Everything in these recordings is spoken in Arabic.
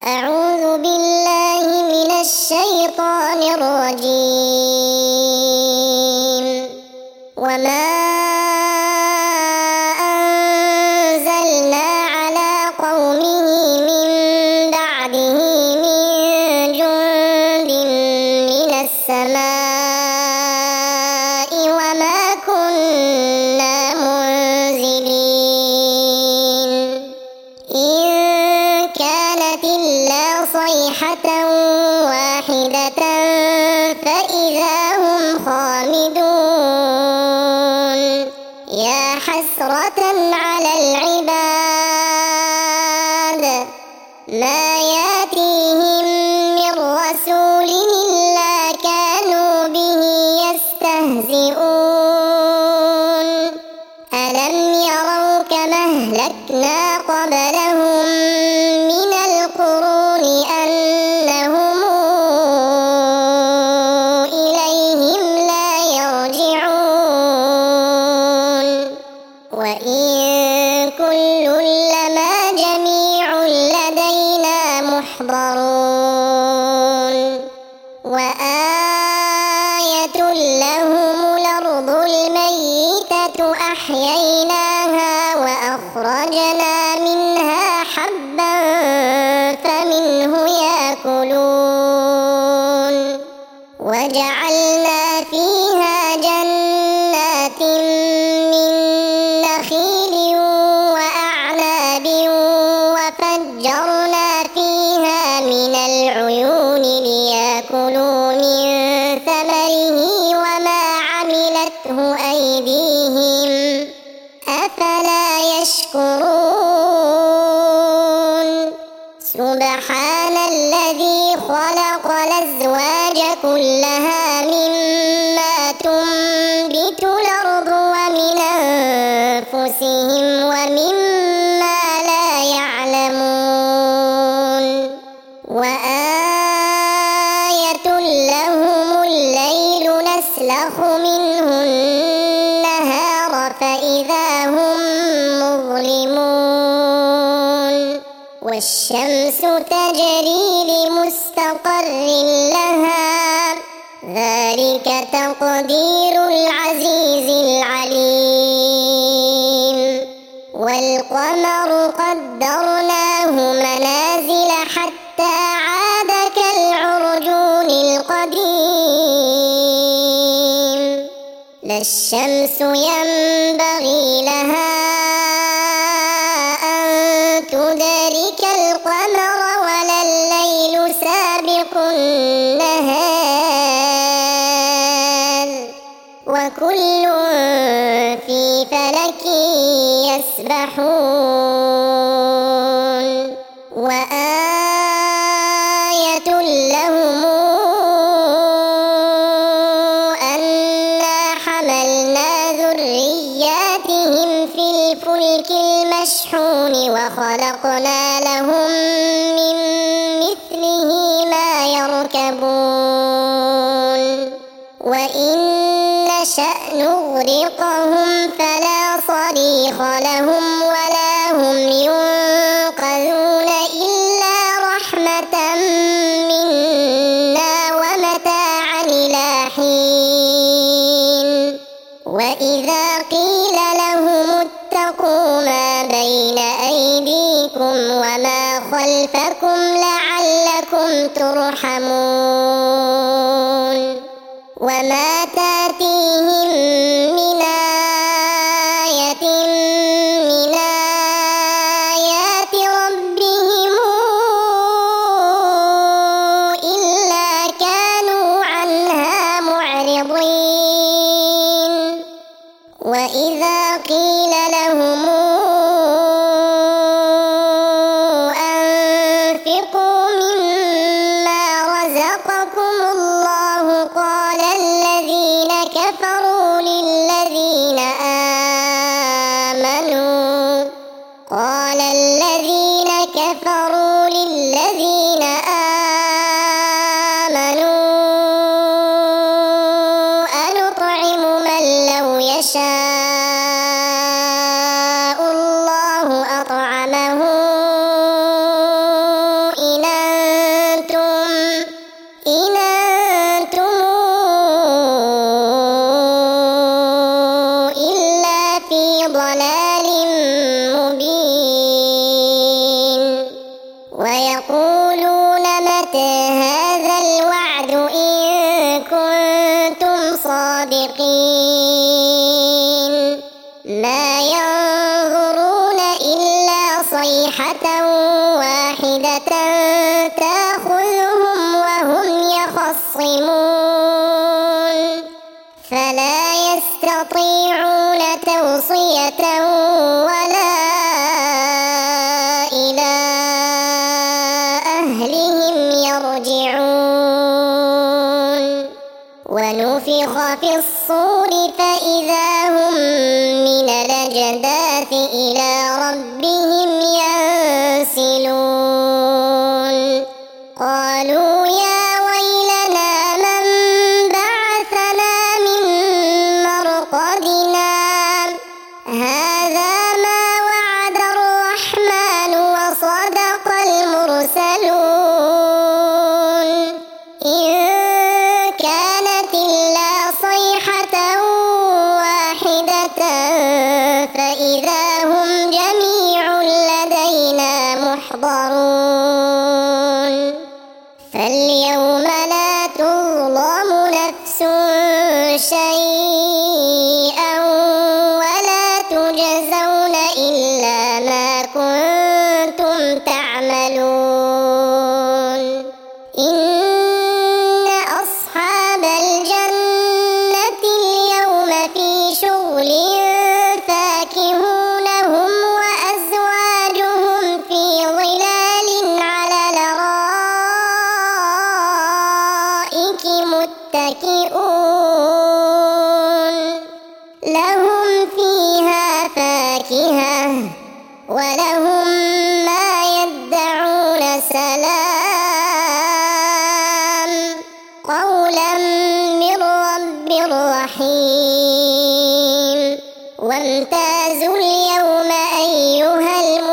أعوذ بالله من الشيطان الرجيم. وما أنزلنا على قومه من بعده من جند من السماء وما كنا منزلين. إن كانت إلا صيحة واحدة فإذا هم خامدون. يا حسرة على العباد ما يأتيهم من رسول إلا كانوا به يستهزئون. ألم يروا كما أهلكنا قبلهم من القرون أنهم إليهم لا يرجعون. وإن كل لما جميع لدينا محضرون. وآية لهم الأرض الميتة أحييناها وأخرجنا منها حبا فمنه يأكلون. وجعلنا فيها جنات من نخيل وأعناب وفجرنا فيها من العيون ليأكلوا من ثمره وما عملته أيديهم أفلا يشكرون. سبحان الذي خلق الأزواج كلها مما تنبت الأرض ومن أنفسهم ومما لا يعلمون. وآية لهم الليل نسلخ منه النهار فإذا هم مظلمون. والشمس تجري لمستقر لها ذلك تقدير العزيز العليم. والقمر قدرناه منازل حتى عاد كالعرجون القديم. لا الشمس ينبغي لها أن تدرك القمر ولا الليل سابق النهار وكل في فلك يسبحون. وآية لهم أنا حملنا ذرياتهم في الفلك المشحون وخلقنا لهم من مثله ما يركبون. وإن نشأ نغرقهم فلا صريخ لهم ولا هم ينقذون إلا رحمة منا ومتاعا إلى حين. وإذا قيل لهم اتقوا ما بين أيديكم وما خلفكم لعلكم ترحمون. وما تأتيهم من آية من آيات ربهم إلا كانوا عنها معرضين. وإذا قيل لهم أنفقوا مما رزقكم الله قال الذين كفروا للذين آمنوا أنطعم من لو يشاء الله أطعمه إن ويقولون متى هذا الوعد إن كنتم صادقين ما ينظرون إلا صيحة واحدة تأخذهم وهم يخصمون فلا يستطيعون توصية ولا إلى أهلهم يرجعون ونفخ في الصور فإذا هم من الأجداث إلى ربهم ينسلون قالوا يا ويلنا من بعثنا من مرقدنا هذا ما وعد الرحمن وصدق المرسلون إن كانت إلا صيحة واحدة فإذا هم جميع لدينا محضرون فاليوم لا تظلم نفس شيئا ولا تجزون إلا ما كنتم تعملون إن أصحاب الجنة اليوم في شغل فاكهون هم وأزواجهم في ظلال على الأرائك متكئون لهم فيها فاكهة ولهم ما يدعون سلام قولا من رب رحيم وامتازوا اليوم أيها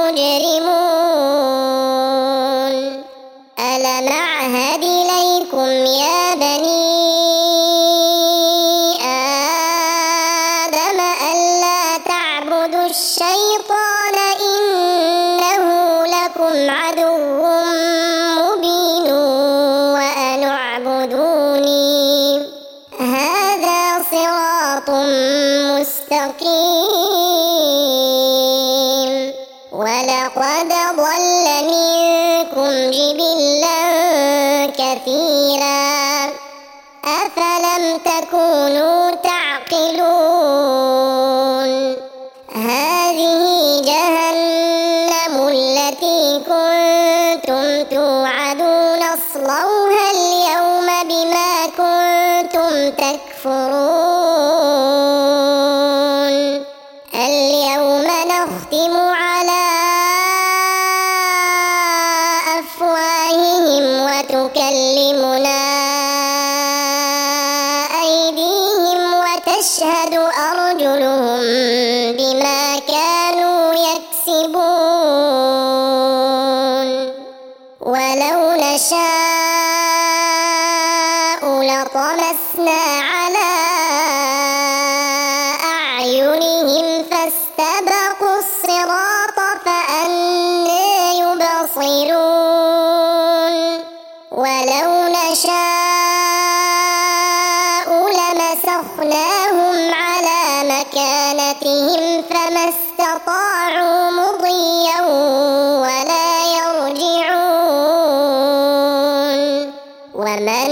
المجرمون ألم أعهد إليكم يا بني آدم ألا تعبدوا الشيطان إنه لكم عدو مبين وأن اعبدوني هذا صراط مستقيم ولقد ضل منكم جبلا كثيرا أفلم تكونوا تعقلون هذه جهنم التي كنتم توعدون اصلوها اليوم بما كنتم تكفرون اليوم نختم على أفواههم وتكلمنا أيديهم وتشهد أرجلهم بما كانوا يكسبون ولو نشاء لطمسنا على أعينهم فاستبقوا الصراط فأنى يبصرون ولو نشاء لمسخناهم على مكانتهم فما استطاعوا مضيا ولا يرجعون ومن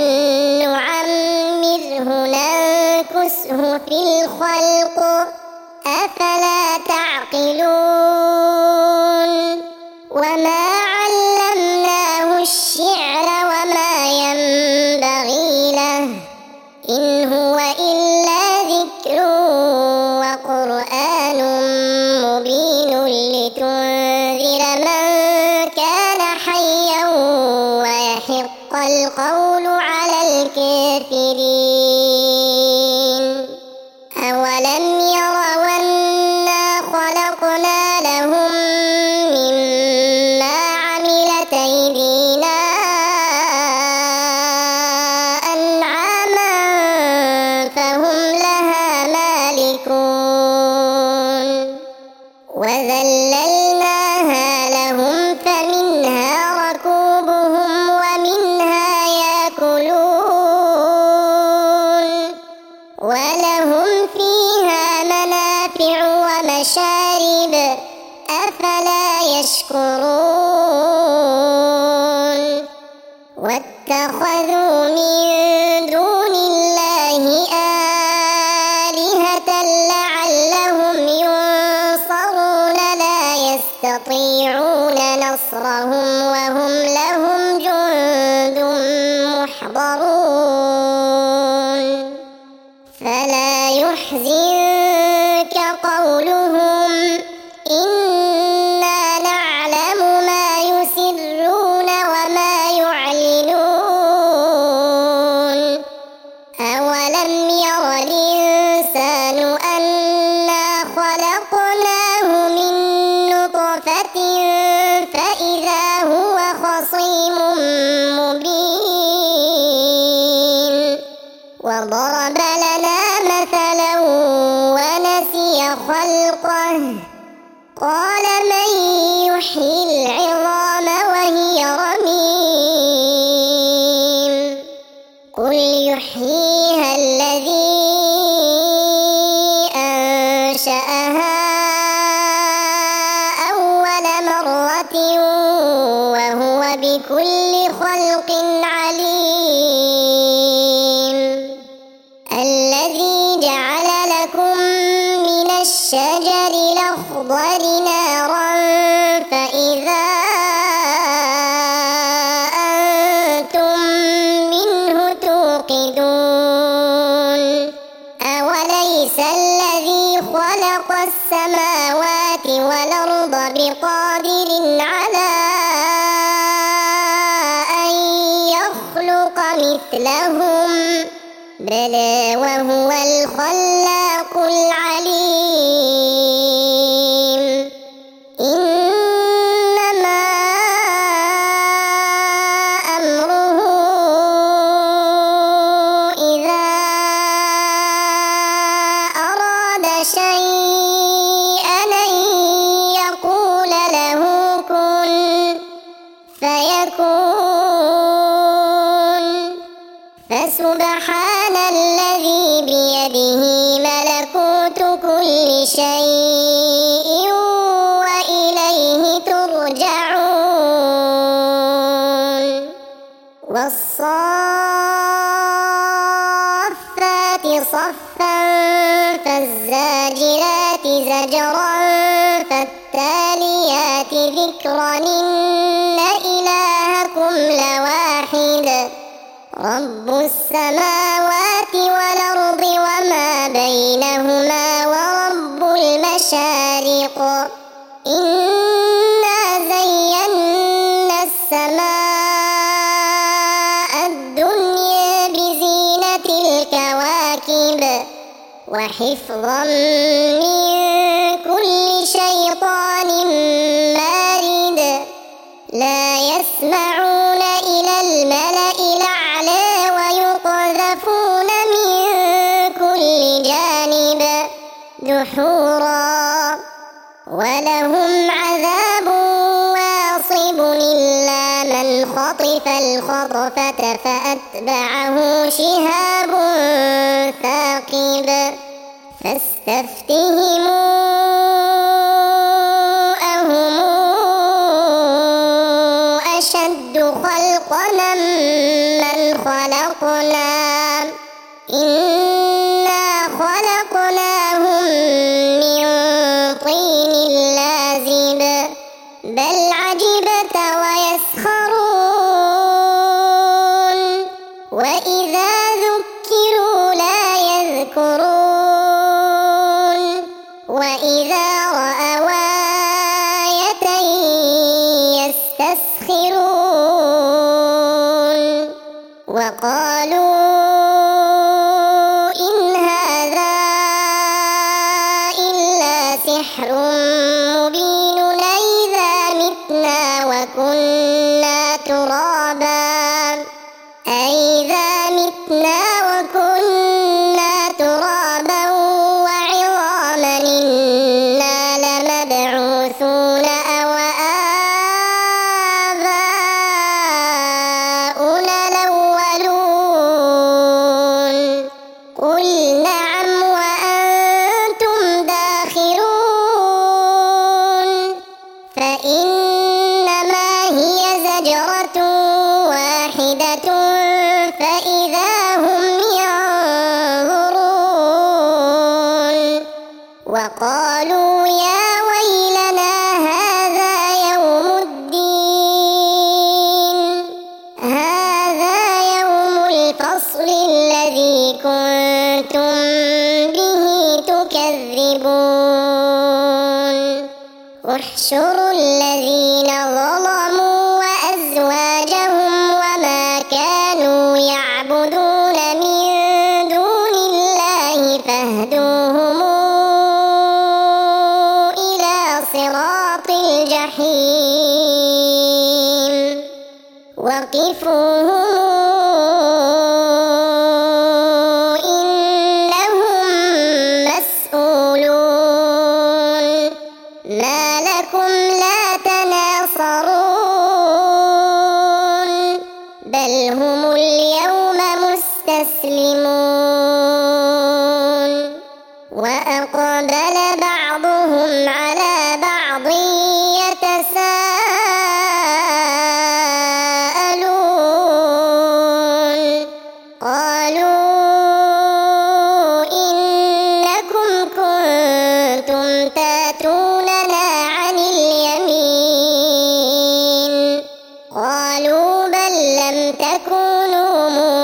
نعمره ننكسه في الخلق أفلا تعقلون وما علمناه الشعر وما ينبغي له إن هو إلا ذكر وقرآن مبين لتنذر من كان حيا ويحق القول على الكافرين أولم يروا أنا خلقنا لهم مما عملت أيدينا أنعاما فهم لها مالكون وذللناها لهم فمنها المشارب أفلا يشكرون واتخذوا من دون الله آلهة لعلهم ينصرون لا يستطيعون نصرهم وهم لهم جند محضرون فلا يحزنك قولهم إنا نعلم ما يسرون وما يعلنون أولم ير الإنسان أنا خلقناه من نطفة فإذا هو خصيم مبين وضرب لنا مثلا ونسي خلقه قال من يحيي العظام وهي رميم قل يحييها الذي أنشأها أول مرة وهو بكل خلق عليم الذي جعل لكم من الشجر الأخضر نارا فإذا أنتم منه توقدون أوليس الذي خلق السماوات والأرض بقادر على أن يخلق مثلهم بلى وهو الخلاق العليم إنما أمره إذا أراد شيئا أن يقول له كن فيكون فسبحان الذي بيده ملكوت كل شيء وإليه ترجعون والصافات صفا فالزاجرات زجرا فالتاليات ذكرا إن إلهكم لواحد رب السماوات والأرض وما بينهما ورب المشارق إنا زينا السماء الدنيا بزينة الكواكب وحفظا من كل شيطان مارد لا يسمعون إلى الملأ الأعلى ويقذفون من كل جانب دحورا ولهم عذاب واصب إلا من خطف الخطفة فأتبعه شهاب ثاقب فاستفتهم أهم أشد خلقنا من خلقنا إنا خلقناهم من طين لازب بل عجبت ويسخرون وإذا ذكروا لا يذكرون وإذا رأوا آية يستسخرون وقالوا إن هذا إلا سحر مبين أئذا متنا وكنا ترابا أئذا متنا وكنا ترابا وعظاما إنا لمبعوثون أو آباؤنا الأولون قل نعم وأنتم داخرون واحدة فإذا هم ينظرون وقالوا يا ويلنا هذا يوم الدين هذا يوم الفصل الذي كنتم به تكذبون احشروا الذين ظلموا وأزواجهم وما كانوا يعبدون من دون الله فاهدوهم إلى صراط الجحيم وقفوهم إنهم مسؤولون ما لكم لا تناصرون بل هم اليوم مستسلمون وأقبل بعضهم على بعض يتساءلون قالوا إنكم كنتم تاتوننا عن اليمين قالوا بل لم تكونوا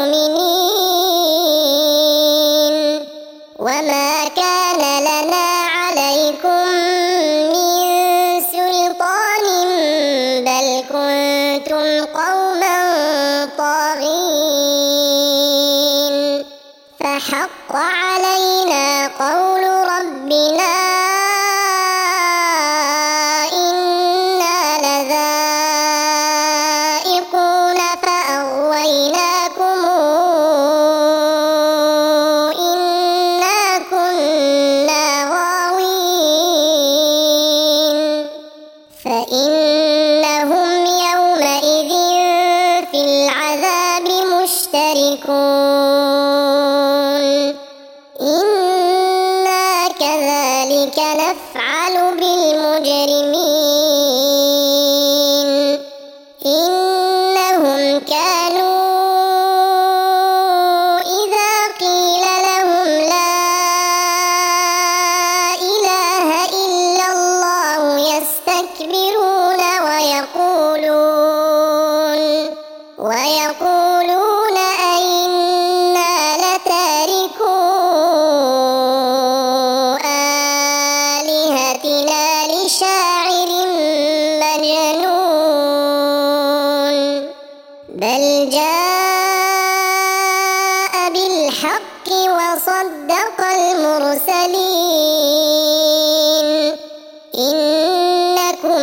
مؤمنين وما كان لنا عليكم من سلطان بل كنتم قوما طاغين فحق علينا قول ربنا إنا لذائقون فأغويناكم إنا كنا غاوين فإنهم يومئذ في العذاب مشتركون إنا كذلك نفعل بالمجرمين إنهم كانوا إذا قيل لهم لا إله إلا الله يستكبرون ويقولون أئنا لتاركو آلهتنا لشاعر مجنون بل جاء بالحق وصدق المرسلين إنكم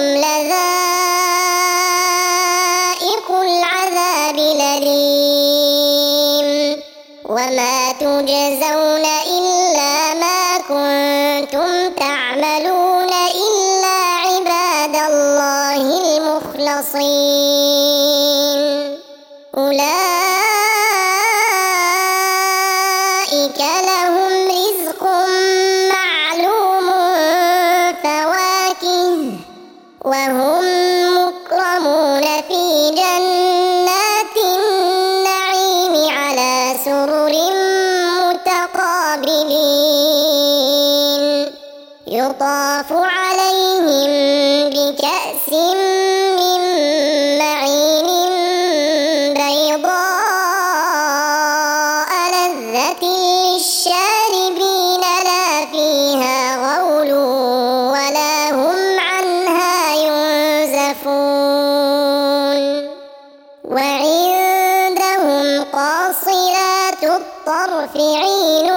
لذائق العذاب الأليم وما تجزون إلا ما كنتم تعملون إلا عباد الله المخلصين أولئك لهم رزق معلوم فواكه وهم مكرمون في جنات النعيم على سرر متقابلين يطاف عليهم بكأس من معين بيضاء لذة للشاربين لا فيها غول ولا هم عنها ينزفون وعندهم قاصرات الطرف عين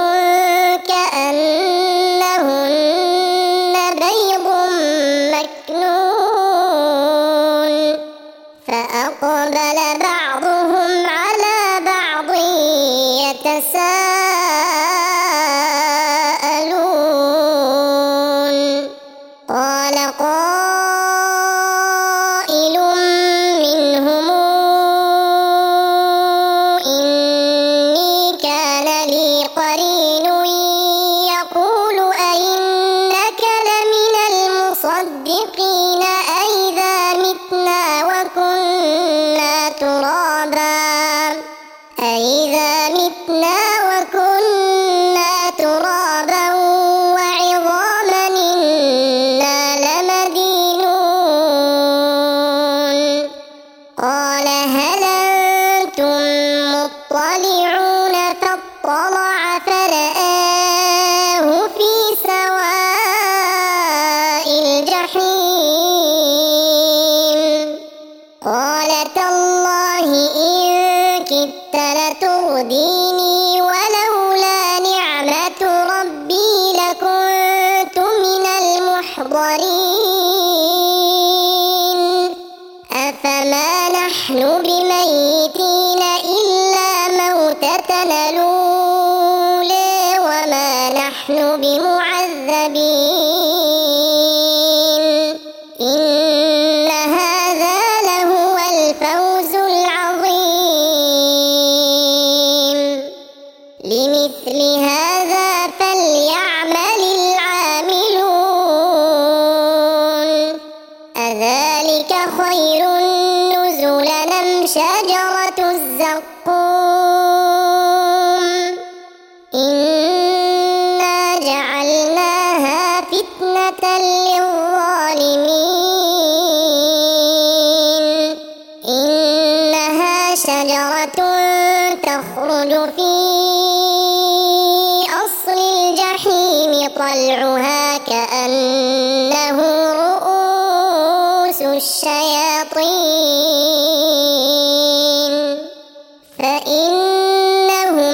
كأنهن بيض مكنون فأقبل بعضهم على بعض يتساءلون قال قائل منهم إني كان لي قرين يقول أئنك لمن المصدقين أئذا متنا وكنا ترابا ديني ولولا نعمة ربي لكنت من المحضرين أفما نحن بميتين إلا موتتنا الأولى وما نحن بمعذبين إن هذا لهو الفوز العظيم لمثل هذا فليعمل العاملون أذلك خير نزلا أم شجرة الزقوم إنا جعلناها فتنة للظالمين إنها شجرة تخرج في أصل الجحيم طلعها كأنه رؤوس الشياطين فإنهم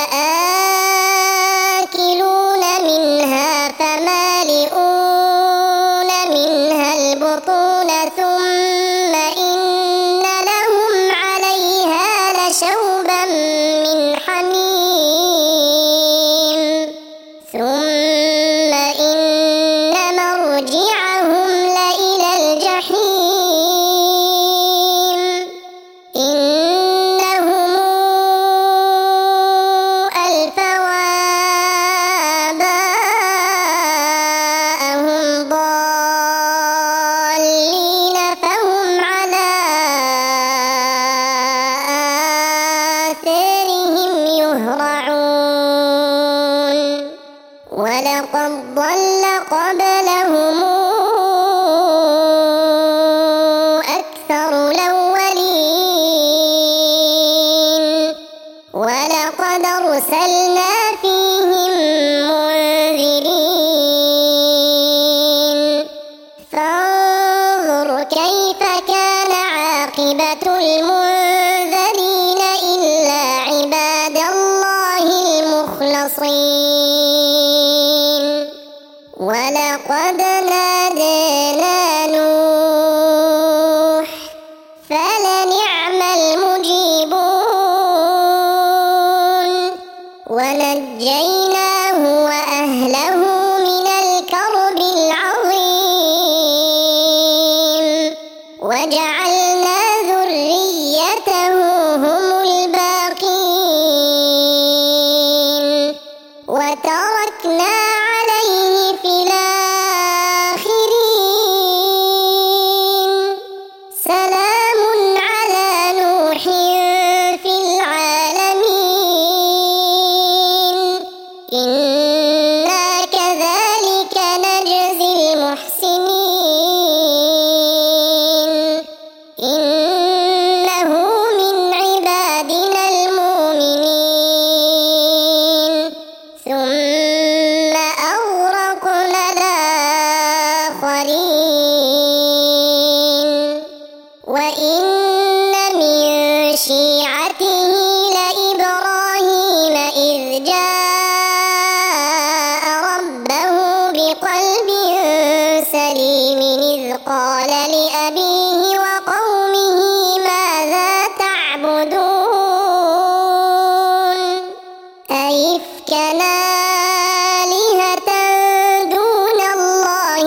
لآكلون منها فمالئون منها البطون ثم إن لهم عليها لشوبا من حميم ثم إن مرجعهم لإلى الجحيم إنهم ألفوا آباءهم ضالين فهم على آثارهم يهرعون ولقد ضل قبلهم أكثر الأولين ولقد أرسلنا فيهم منذرين فانظر كيف كان عاقبة المنذرين إلا عباد الله المخلصين ولقد نادانا نوح فلنعم المجيبون ونجيناه وأهله من الكرب العظيم وجعلنا ذريته هم الباقين وتركنا عليه في الآخرين سلام على نوح في العالمين إنا كذلك نجزي المحسنين إنه من عبادنا المؤمنين ثم أغرقنا الآخرين وإن من شيعته لإبراهيم إذ جاء ربه بقلب سليم إذ قال لأبيه وقومه ماذا تعبدون أئفكا آلهة دون الله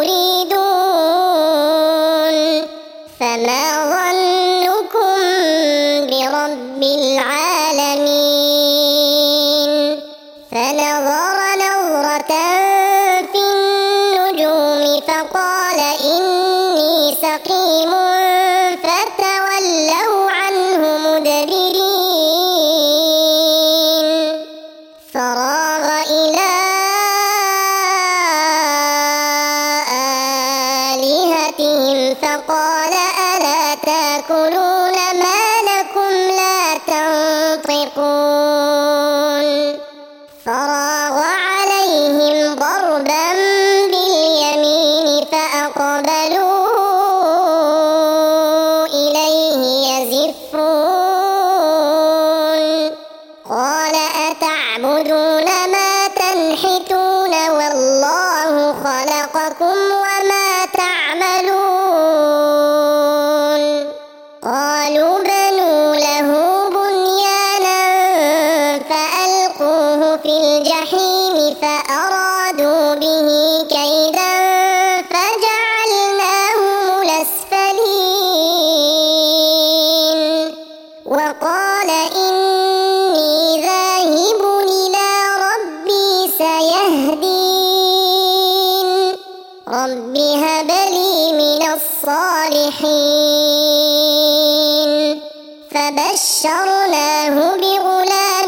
تريدون فما ظنكم برب العالمين فنظر نظرة في النجوم فقال إني سقيم فتولوا عنه مدبرين فراغ إلى آلهتهم فقال ألا تأكلون ما لكم لا تنظرون وقال إني ذاهب إلى ربي سيهدين رب هب لي من الصالحين فبشرناه بغلام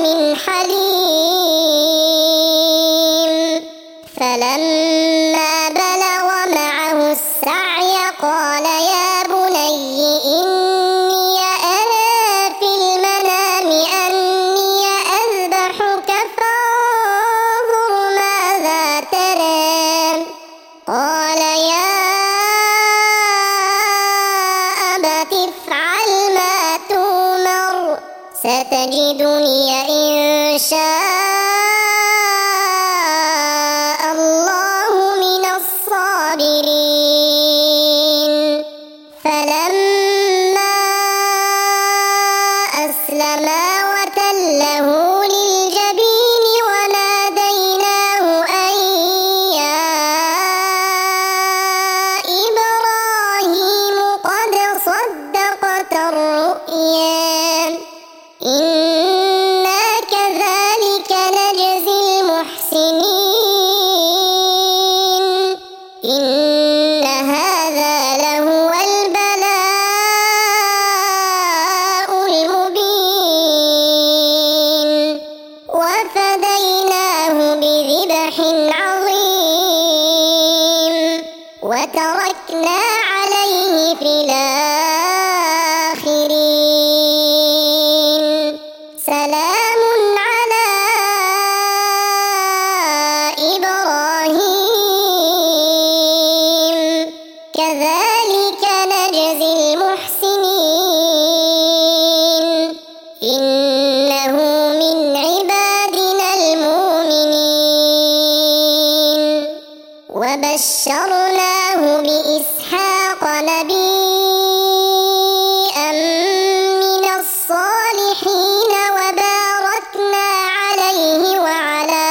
حليم فلما بلغ معه السعي قال يا بني إني أرى في المنام أني أذبحك فانظر ماذا ترى قال يا أبت افعل ما تؤمر ستجدني إن شاء الله من الصابرين فلما أسلما وتله للجبين وناديناه أن يا إبراهيم قد صدقت الرؤيا إنا كذلك نجزي المحسنين إن هذا لهو البلاء المبين وفديناه بذبح عظيم وتركنا عليه في الآخرين سلام على إبراهيم كذلك نجزي المحسنين إنه من عبادنا المؤمنين وبشرناه بإسحاق نبيا من الصالحين وباركنا عليه وعلى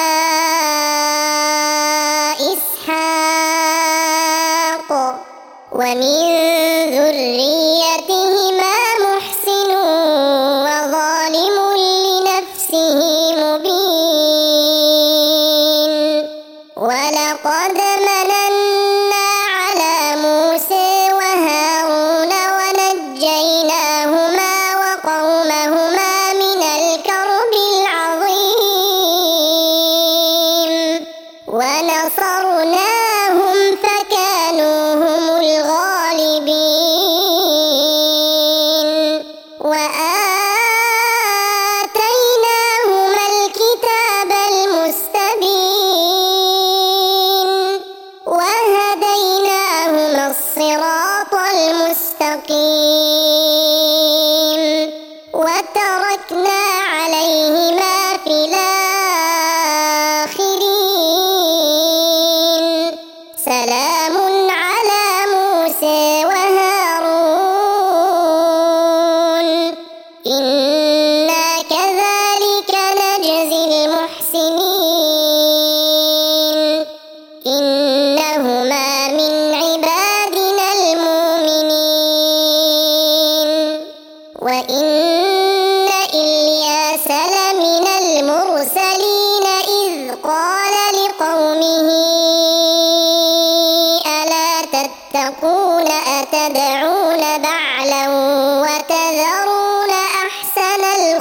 إسحاق ومن ذريتهما محسن وظالم لنفسه مبين ولقد مننا على موسى وهارون ونجيناهما وقومهما من الكرب العظيم ونصرناهم فكانوا هم الغالبين وآتيناهما الكتاب المستبين وهديناهما الصراط المستقيم وتركنا عليهما في الآخرين سلام على موسى وهارون إنا كذلك نجزي المحسنين إنهما من عبادنا المؤمنين وإن إلياس لمن المرسلين إذ قال لقومه ألا تتقون أتدعون بعلا وتذرون أحسن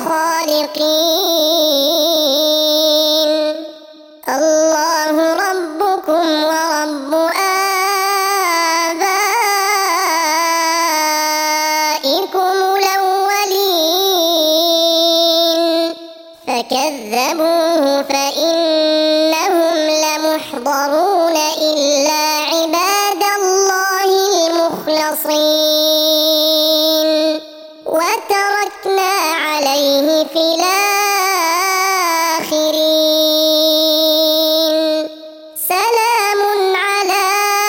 الخالقين الله ربكم ورب آبائكم الأولين فكذبوه فإنهم لمحضرون إلا عباد الله المخلصين وتركنا عليه في الآخرين سلام على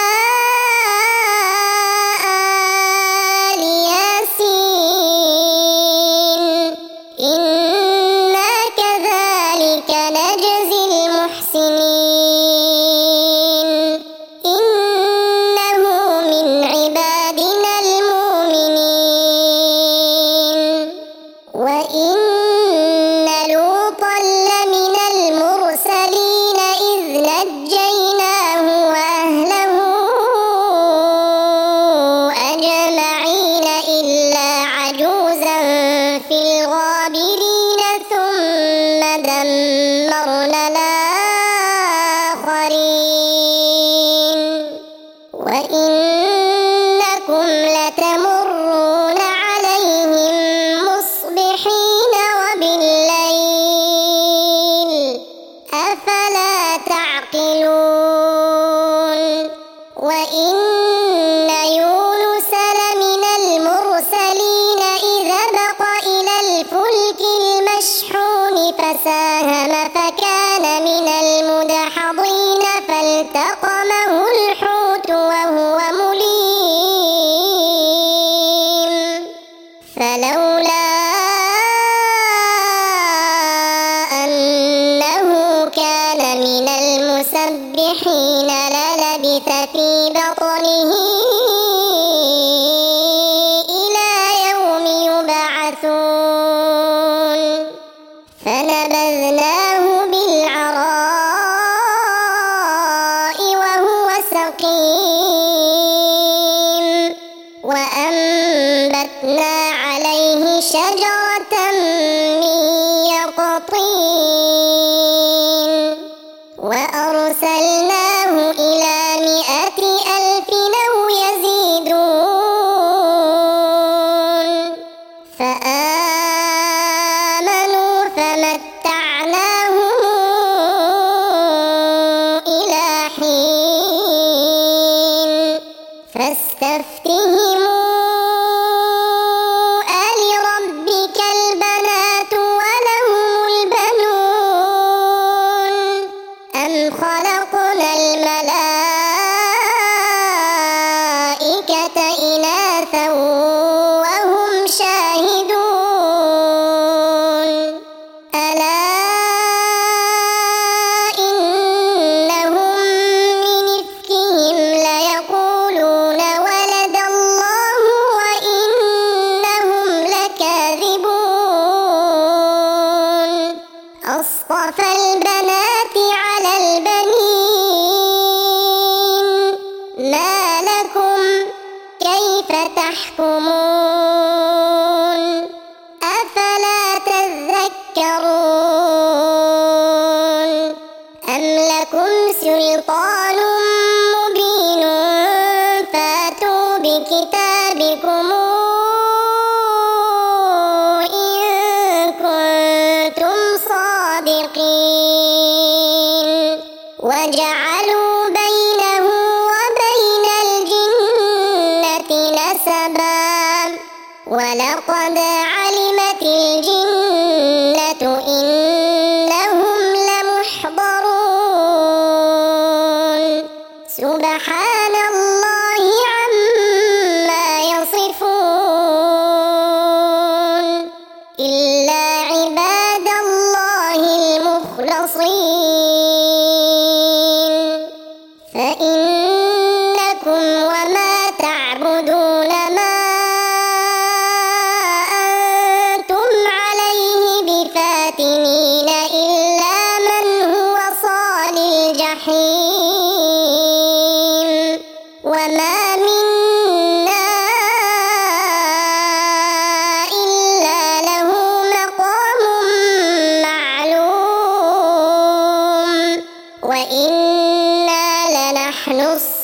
آل ياسين إنا كذلك نجزي وإن لوطا لمن المرسلين إذ نجيناه وأهله أجمعين إلا عجوزا في الغابرين ثم دمرنا الآخرين وإنكم لتمرون عليهم مصبحين وبالليل أفلا تعقلون وإن يونس لمن المرسلين إذ أبق إلى الفلك المشحون فساهم فكان من المدحضين فالتقمه الحوت وهو مليم فلولا أنه كان من المسبحين للبث في بطنه إلى يوم يبعثون فنبذناه بالعراء وهو سقيم وأنبتنا عليه شجرة من يقطين وأرسلناه إلى 100,000 أو يزيدون فآمنوا فمتعناهم إلى حين فاستفتهموا ألربك البنات ولهم البنون أم خلقنا الملائكة إناثا وهم شاهدون ألا إنهم من إفكهم ليقولون ولد الله وإنهم لكاذبون أصطفى البنات على البنين ما لكم كيف تحكمون أفلا تذكرون أم لكم سلطان مبين فاتوا بكتابكم إن كنتم صادقين وجعلوا بينه وبين الجنة نسبا ولقد علمت الجنة إنهم لمحضرون سبحان الله عما يصفون إلا عباد الله المخلصين فإنكم وما تعبدون ما أنتم عليه بفاتنين إلا من هو صال الجحيم وما منا إلا له مقام معلوم وإنا لنحن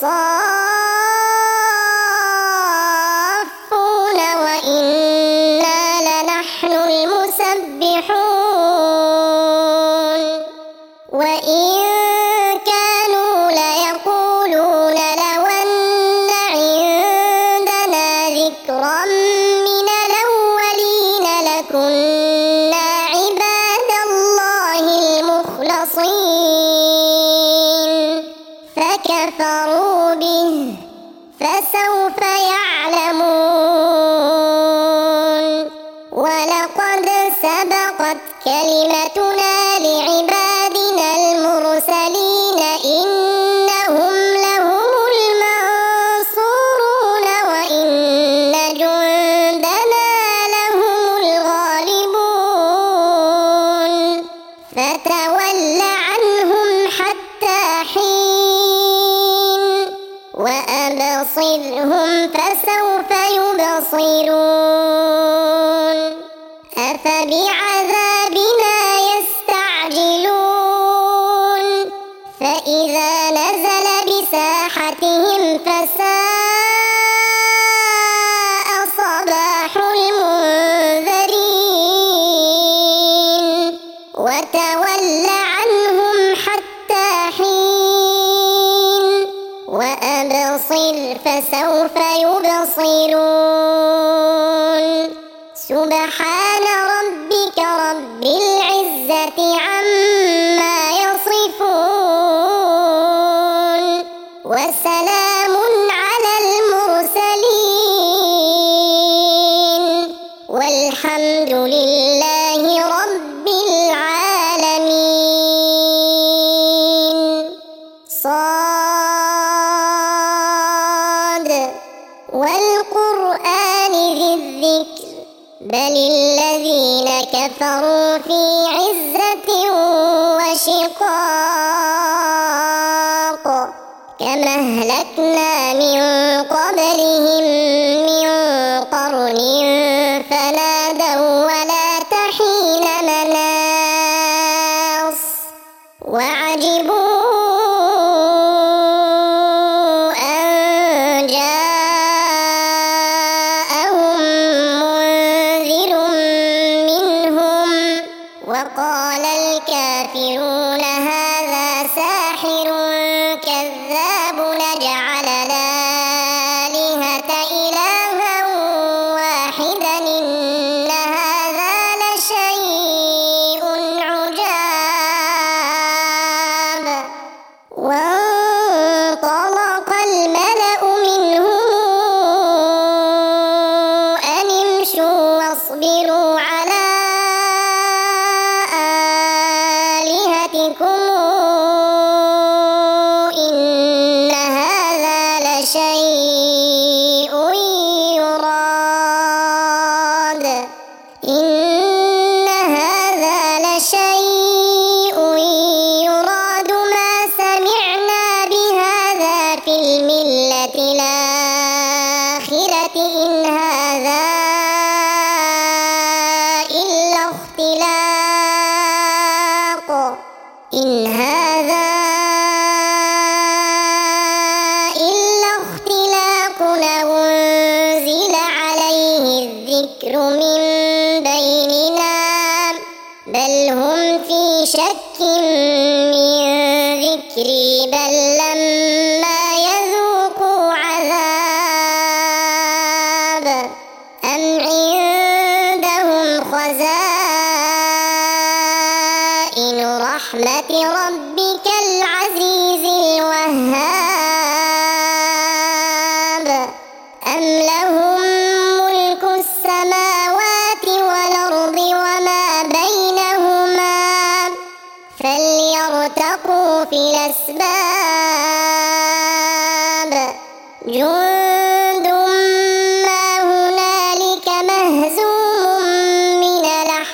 الصافون وإنا لنحن المسبحون وإن كانوا ليقولون لو أن عندنا ذكرا من الأولين لكنا عباد الله المخلصين فكفروا به فسوف يعلمون ولقد سبقت كلمتنا لعبادنا المرسلين إنهم لهم المنصورون وإن جندنا لهم الغالبون وأبصرهم فسوف يبصرون أفبعذابنا يستعجلون فإذا نزل بساحتهم فساء صباح المنذرين وتول عنهم حتى حين وأبصر فسوف يبصرون سبحان ربك رب العزة عما يصفون وسلام على المرسلين والحمد لله رب العالمين. صاد والقرآن ذي الذكر بل الذين كفروا في عزة وشقاق كما أهلكنا من قبلهم من قرن فنادوا ولا تحين مناص وعجبوا أن جاءهم منذر منهم وقال الكافرون هذا ساحر كذاب نجعل الآلهة إلها واحدا إن هذا لشيء عجاب وانطلق الملأ منهم أن امشوا واصبروا على آلهتكم إن هذا لشيء يراد إن هذا لشيء يراد ما سمعنا بهذا في الملة الآخرة إن هذا إلا اختلاق إن هذا إلا اختلاق لو أنزل عليه الذكر من بيننا بل هم في شك من ذكري بل لما يذوقوا عذاب أم عندهم خزائن رحمة ربك العزيز الوهاب أم لهم ملك السماوات والأرض وما بينهما فليرتقوا في الأسباب جند ما هنالك مهزوم من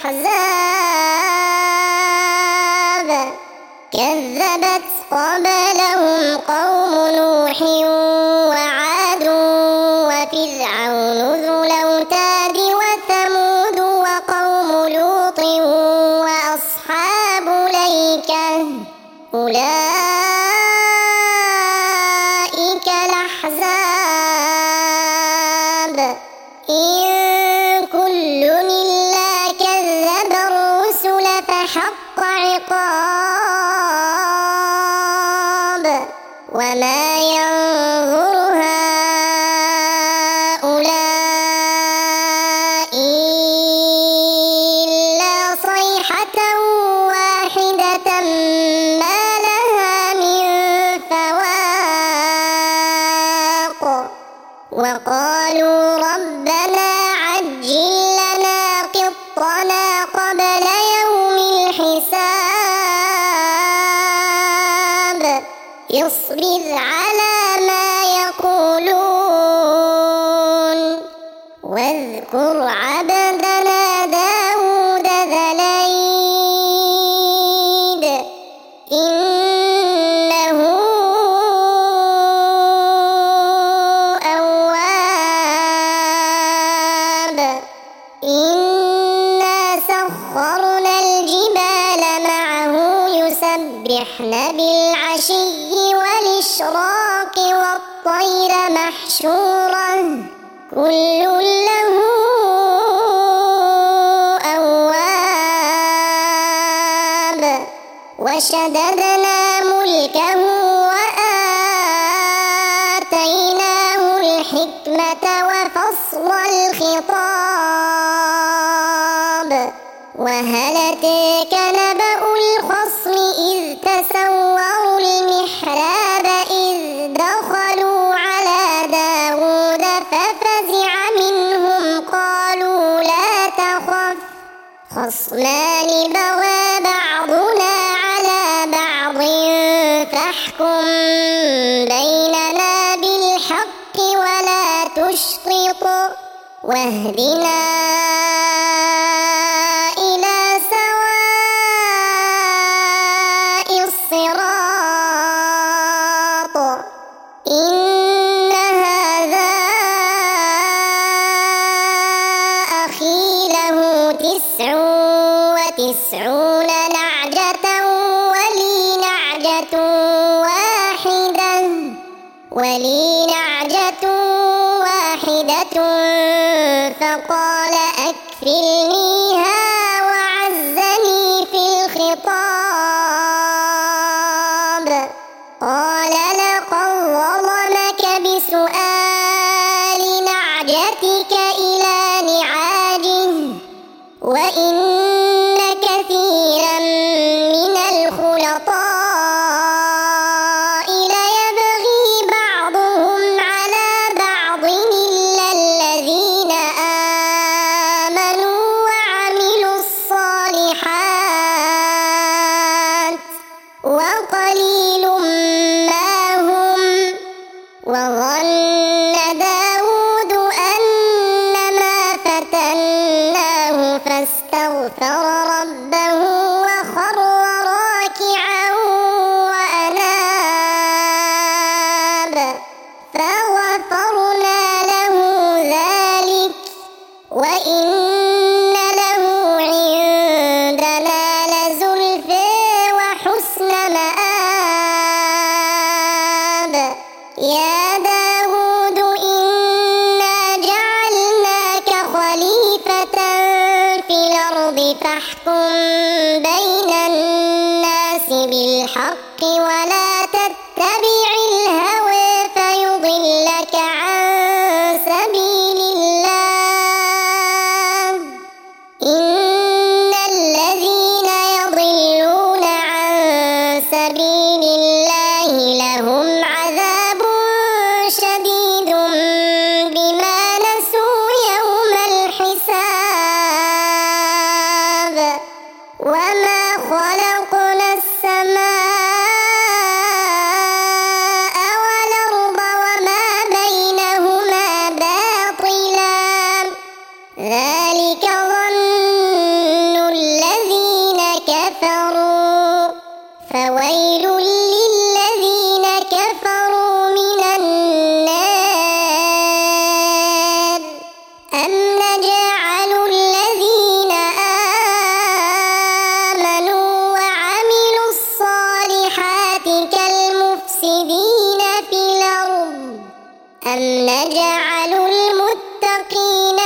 الأحزاب كذبت قبلهم قوم نوح وعاد وفرعون ذو الأوتاد وثمود وقوم لوط وأصحاب الأيكة أولئك الأحزاب إن كل إلا كذب الرسل فحق عقاب وما ينظر هؤلاء إلا صيحة واحدة ما لها من فواق وقالوا ربنا عجل لنا قطنا قبل يوم الحساب اصبر على ما يقولون واذكر عبدنا داود ذا الأيد إنه يسبحن بالعشي والإشراق والطير محشورا كل له أواب وشددنا ملكه وآتيناه الحكمة وفصل الخطاب وهل أتاك نبأ الخصم إذ تسوروا المحراب إذ دخلوا على داود ففزع منهم قالوا لا تخف خصمان بغى بعضنا على بعض فاحكم بيننا بالحق ولا تشطط واهدنا إلى سواء الصراط إن هذا أخي له 99 نعجة ولي نعجة واحدة فقال أكفلنيها وعزني في الخطاب قال لقد ظلمك بسؤال نعجتك إلى نعاجه وإن كثيرا من الخلطاء ليبغي بعضهم على بعض إلا الذين آمنوا وعملوا الصالحات وقليل ما هم وظن داود أنما فتناه فاستغفر ربه وخر راكعا وأناب فغفرنا له ذلك وإن له عندنا لزلفى وحسن مآب يا داود إنا جعلناك خليفة في الأرض فاحكم بين الناس بالحق ولا تتبع الهوى فيضلك عن سبيل الله إن الذين يضلون عن سبيل الله لهم عذاب شديد بما نسوا يوم الحساب وما خلقنا السماء والأرض وما بينهما باطلا ذلك ظن الذين كفروا فويل للذين كفروا من النار أم نجعل الذين آمنوا وعملوا الصالحات كالمفسدين في الأرض أم نجعل المتقين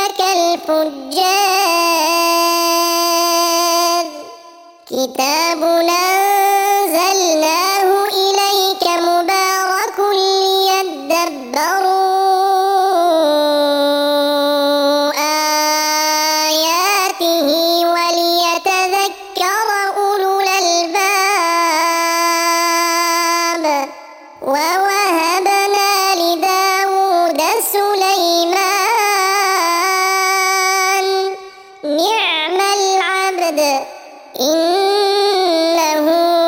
كالفجار كتاب أنزلناه إليك مبارك ليدبروا آياته وليتذكر أولو الألباب ووهبنا لداود سليمان نعم العبد إنه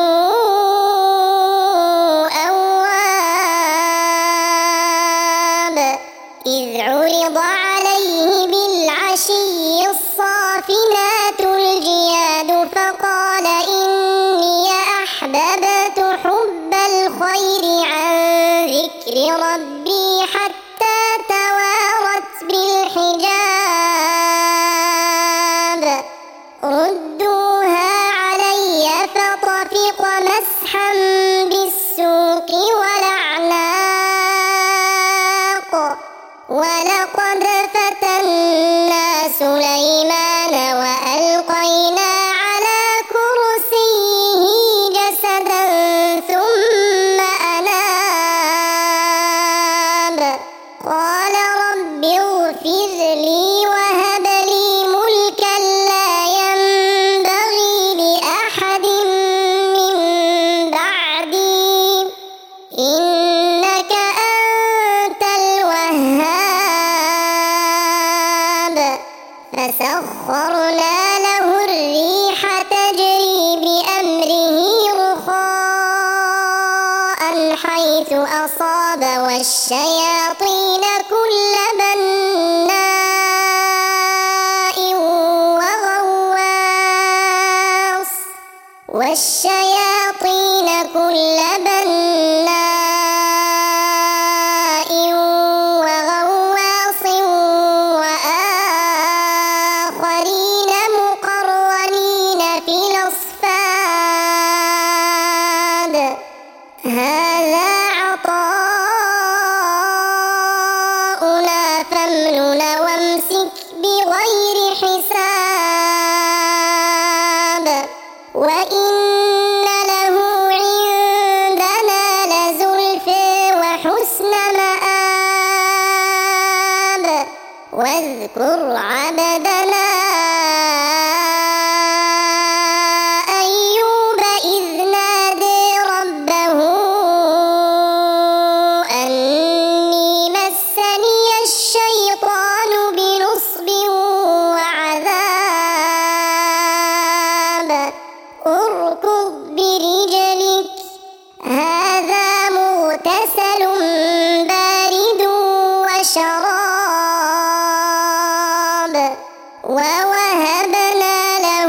أواب إذ عرض عليه بالعشي الصافنات الجياد فقال إني أحببت حب الخير عن ذكر ربي حتى توارت بالحجاب ردوها علي فطفق مسحا والشياطين كل بناء وغواص والشياطين كل بناء وغواص وآخرين مقرنين في الأصفاد هذا عطاؤنا فامنن وامسك بغير حساب وإن له عندنا لزلفى وحسن مآب واذكر عبدنا أيوب إذ نادى ربه أني مسني الشيطان بنصب وعذاب اركض برجلك هذا مغتسل بارد وشراب ووهبنا له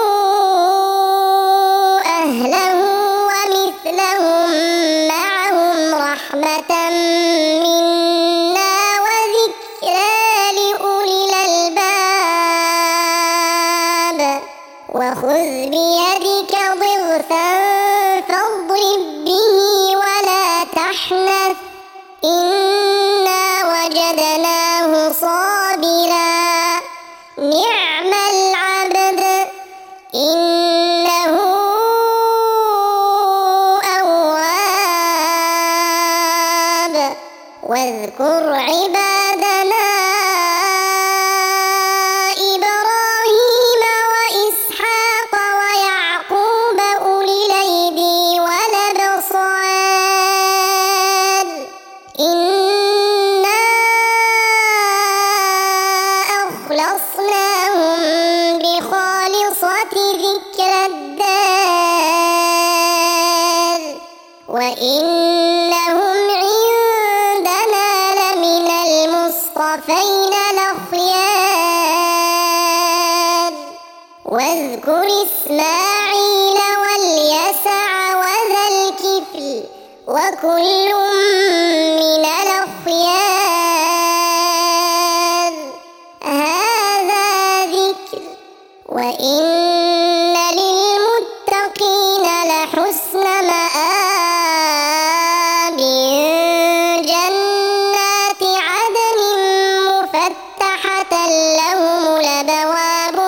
أهله ومثلهم معهم رحمة منا وذكرى لأولي الألباب وخذ بيدك ضغثا فاضرب به ولا تحنث إنا وجدناه صابرا نعم العبد إنه أواب واذكر عبادنا إبراهيم وإسحاق ويعقوب أولي الأيدي والأبصار إنا أخلصناهم بخالصة ذكر الدار وإنهم عندنا لمن المصطفين الأخيار واذكر إسماعيل واليسع وذا الكفل وكل من الأخيار هذا ذكر وإن للمتقين لحسن مآب جنات عدن مفتحة لهم الأبواب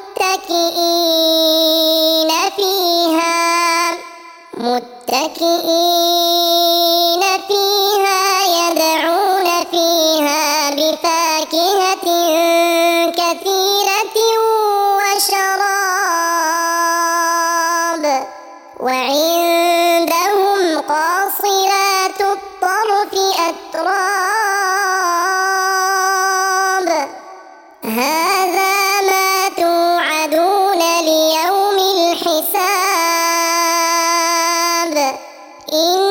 متكئين فيها يدعون فيها بفاكهة كثيرة وشراب وعندهم قاصرات الطرف أتراب هذا ما توعدون ليوم الحساب إن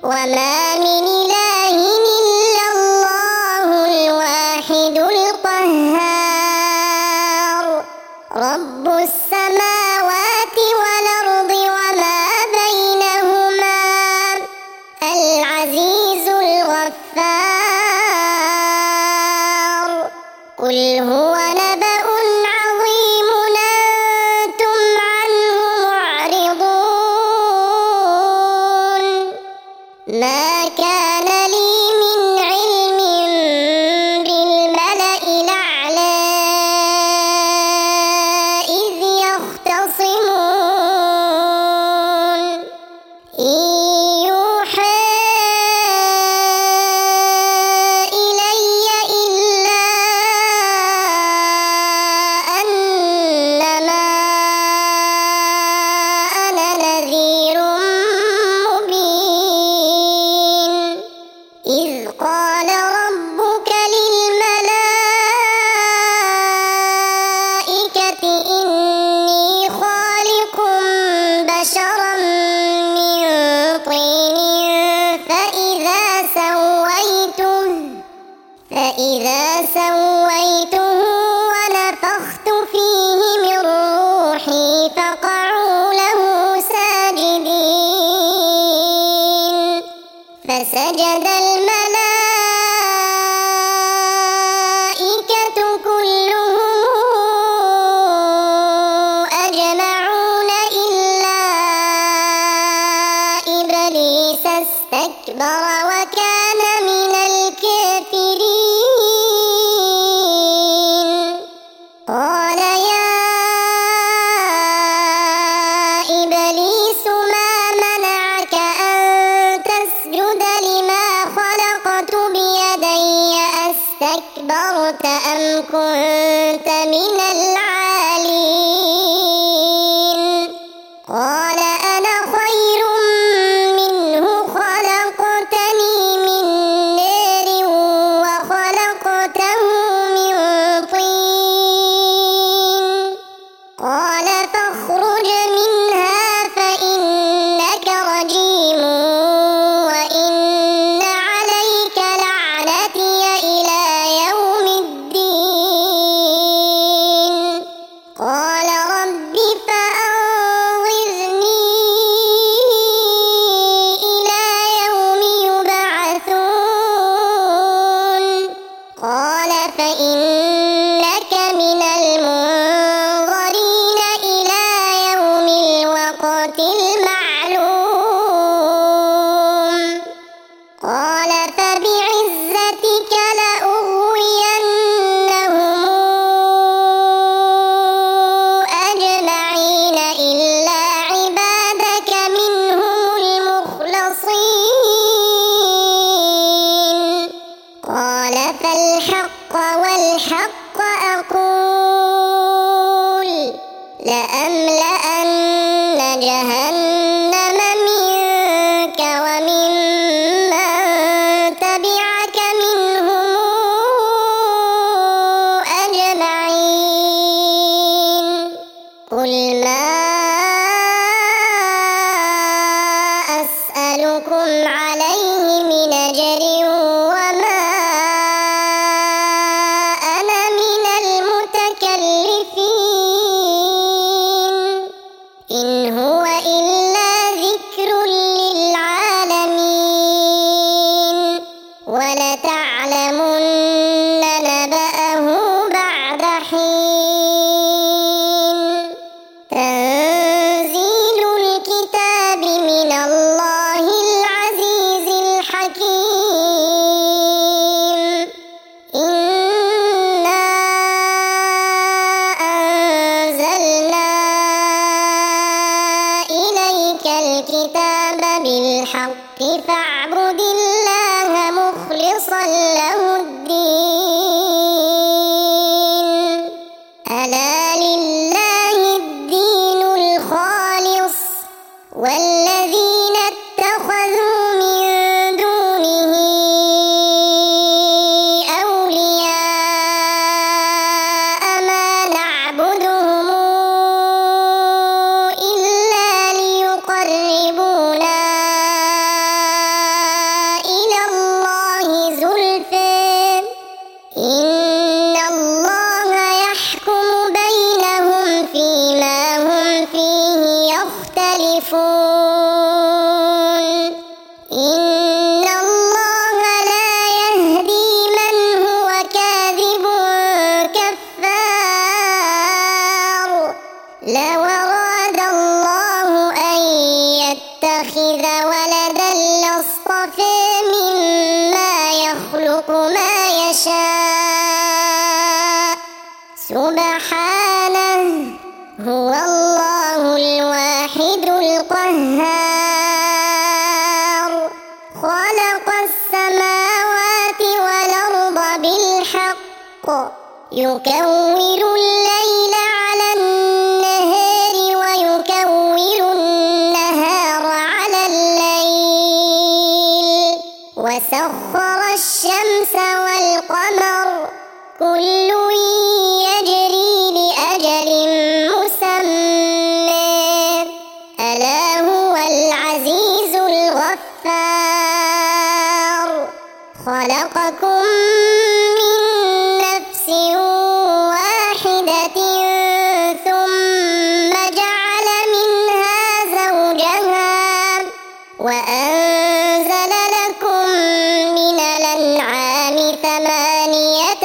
وما من إله إلا الله الواحد القهار رب السماوات والأرض وما بينهما العزيز الغفار قل هو نبأ عظيم أنتم عنه معرضون ما كان لي من علم بالملأ الأعلى إذ يختصمون إن يوحى إلي إلا أنما أنا نذير مبين إذ قال ربك للملائكة إني خالق بشرا من طين فإذا سويته ونفخت فيه من روحي فقعوا له ساجدين فسجد الملائكة كلهم أجمعون إلا إبليس استكبر وكان من الكافرين قال يا إبليس ما منعك أن تسجد لما خلقت بيدي أستكبرت أم كنت من العالين قال أنا خير منه خلقتني من نار وخلقته من طين قال فاخرج منها فإنك رجيم وإن عليك لعنتي إلى يوم الدين قال رب فأنظرني إلى يوم يبعثون قال فإنك من المنظرين إلى يوم الوقت المعلوم قال فبعزتك لأغوينهم أجمعين إلا عبادك منهم المخلصين قال فالحق والحق أقول لأملأن جهنم منك وممن تبعك منهم أجمعين قل ما أسألكم عليه من أجر وما أنا من المتكلفين إن هو إلا ذكر للعالمين ولتعلمن نبأه بعد حين تنزيل الكتاب من الله العزيز الحكيم إنا أنزلنا إليك الكتاب بالحق فاعبد الله مخلصا له الدين ألا لله الدين الخالص والذين اتخذوا من دونه أولياء ما نعبدهم إلا ليقربونا اصطفى مما يخلق ما يشاء سبحانه هو الله الواحد القهار خلق السماوات والأرض بالحق يكور الليل على النهار ويكور النهار على الليل وسخر الشمس والقمر كل يجري لأجل مسمى ألا هو العزيز الغفار خلقكم من نفس واحدة ثم جعل منها زوجها وأنزل لكم من الأنعام 8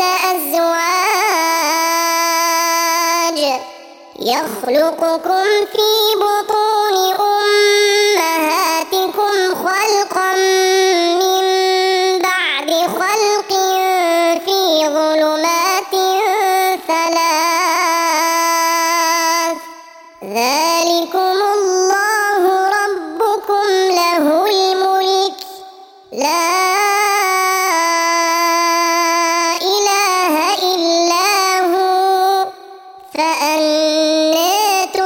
أزواج يخلقكم في بطون أمهاتكم خلقا من بعد خلق في ظلمات 3 ذلكم الله ربكم له الملك لا إله إلا هو فأنى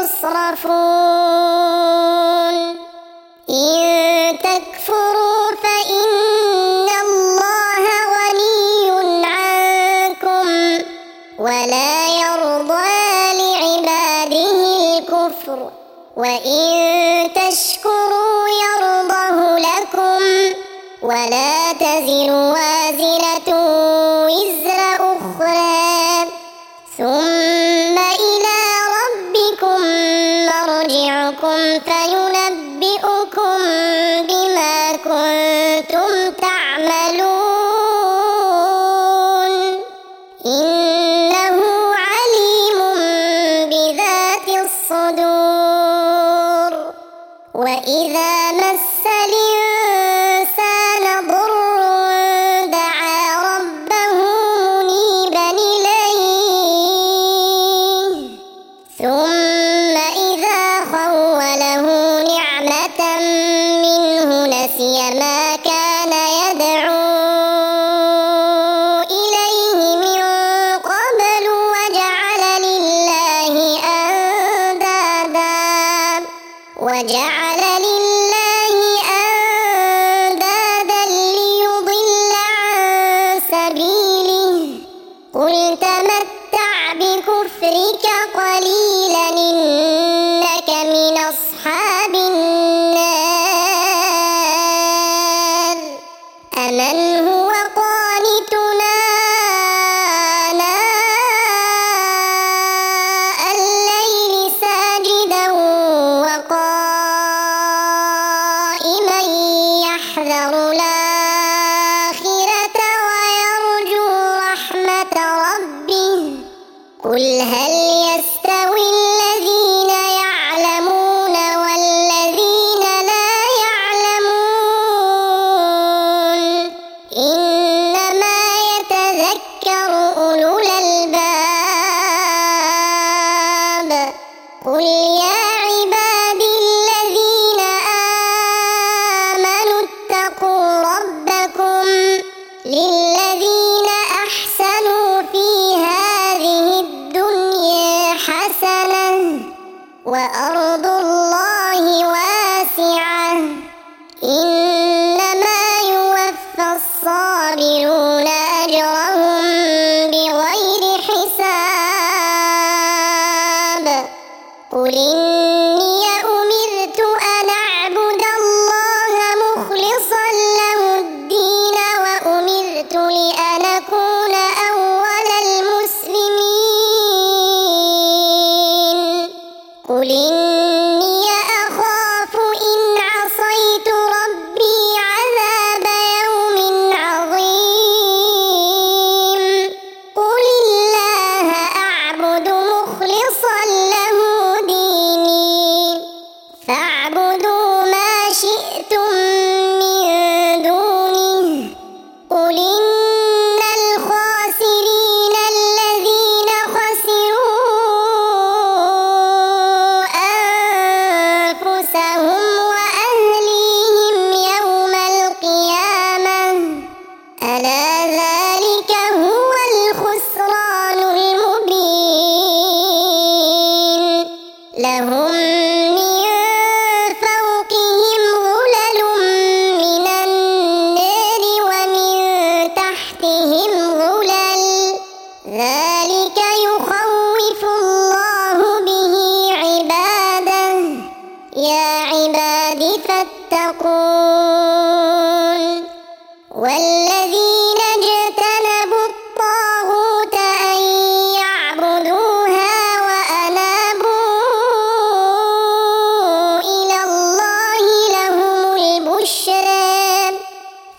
تصرفون إن تكفروا فإن الله غني عنكم ولا يرضى لعباده الكفر وإن تشكروا يرضه لكم ولا تزر وازرة وزر أخرى ثم إلى ربكم مرجعكم فينبئكم بما كنتم تعملون إنه عليم بذات الصدور وإذا مس الإنسان ضر دعا ربه منيبا إليه ثم إذا خوله نعمة منه نسي ما كان يدعو إليه من قبل وجعل لله أندادا ليضل عن سبيله قل تمتع بكفرك قليلا إنك من أصحاب النار أمن هو قانتنا آناء الليل ساجدا وقائما يحذر الآخرة ويرجو رحمة ربه قل هل يستوي الذين يعلمون والذين لا يعلمون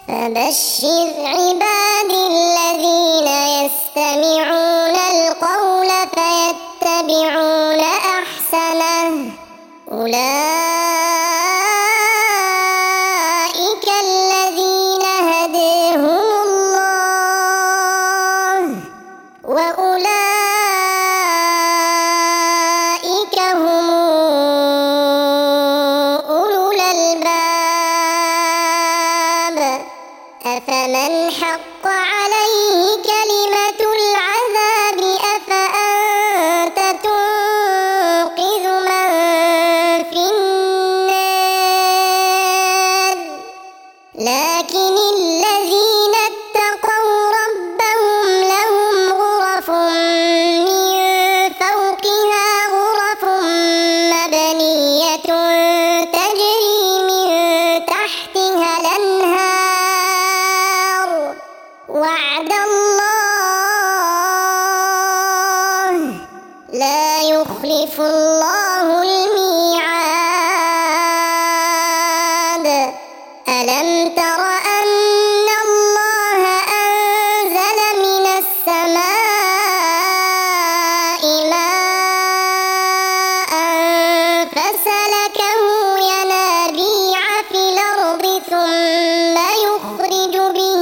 فبشر عبادي الذين يستمعون القول فيتبعون أحسنه أولئك الذين هداهم الله وأولئك هم أولو الألباب أفمن حق عليه كلمة العذاب أفأنت تنقذ من في النار لكن الذين اتقوا ربهم لهم غرف من فوقها غرف مبنية تجري من تحتها الأنهار وعد الله لا يخلف الله الميعاد ألم تر أن الله أنزل من السماء ماء فسلكه ينابيع في الأرض ثم يخرج به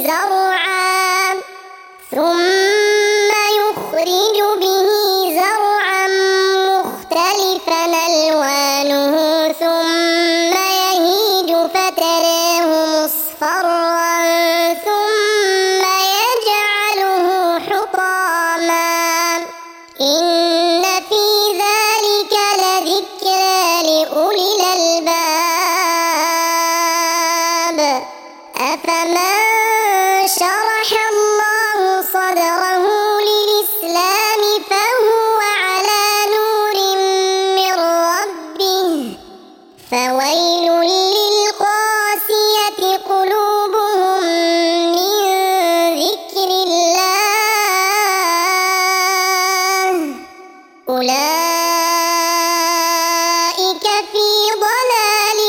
زرعا مختلفا ألوانه ثم يهيج فتراه مصفرا ثم يجعله حطاما إن في ذلك لذكرى لأولي الألباب أفمن شرح الله صدره للإسلام فهو على نور من ربه فويل للقاسية قلوبهم من ذكر الله أولئك في ضلال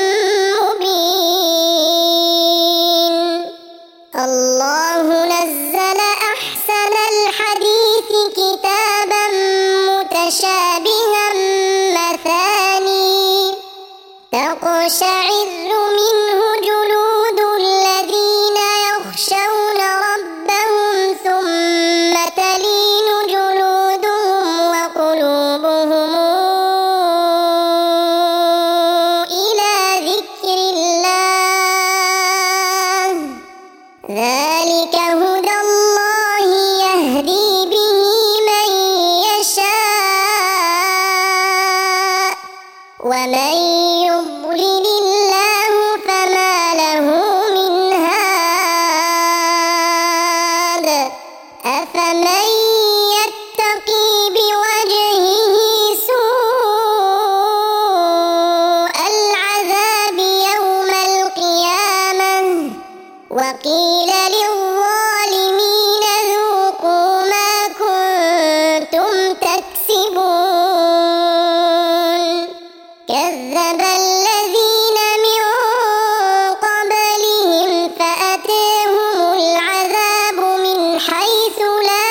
مبين الله نزل أحسن الحديث كتابا متشابها مثاني تقشعر منه جلود الذين يخشون ربهم ثم تلين جلودهم وقلوبهم إلى ذكر الله ذلك هدى الله يهدي به من يشاء ومن يضلل الله فما له من هاد أفمن يتقي بوجهه سوء العذاب يوم القيامة وقيل للظالمين ذوقوا ما كنتم تكسبون كذب الذين من قبلهم فأتاهم العذاب من حيث لا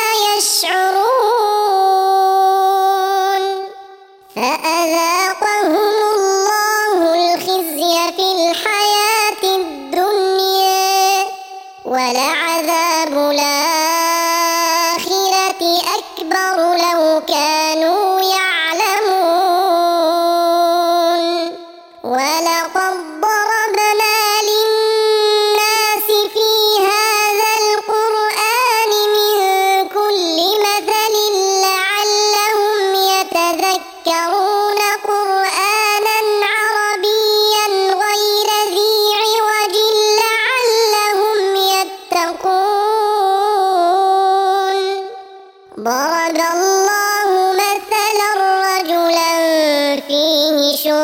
يشعرون فأذاقهم الله الخزي في الحياة الدنيا ولعذاب الآخرة أكبر لو كانوا يعلمون ولقد ضربنا للناس في هذا القرآن من كل مثل لعلهم يتذكرون قرآنا عربيا غير ذي عوج لعلهم يتقون ضرب الله مثلا رجلا فيه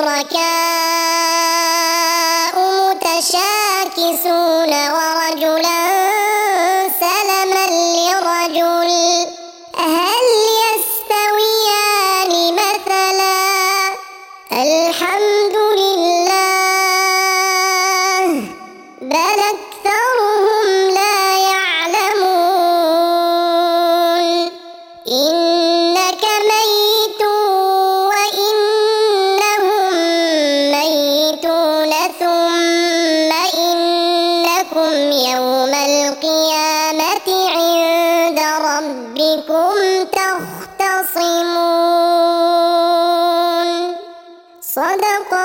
شركاء متشاكسون ورجلا سلما لرجل هل يستويان مثلا الحمد لله بل لكم يوم القيامة عند ربكم تختصمون. صدق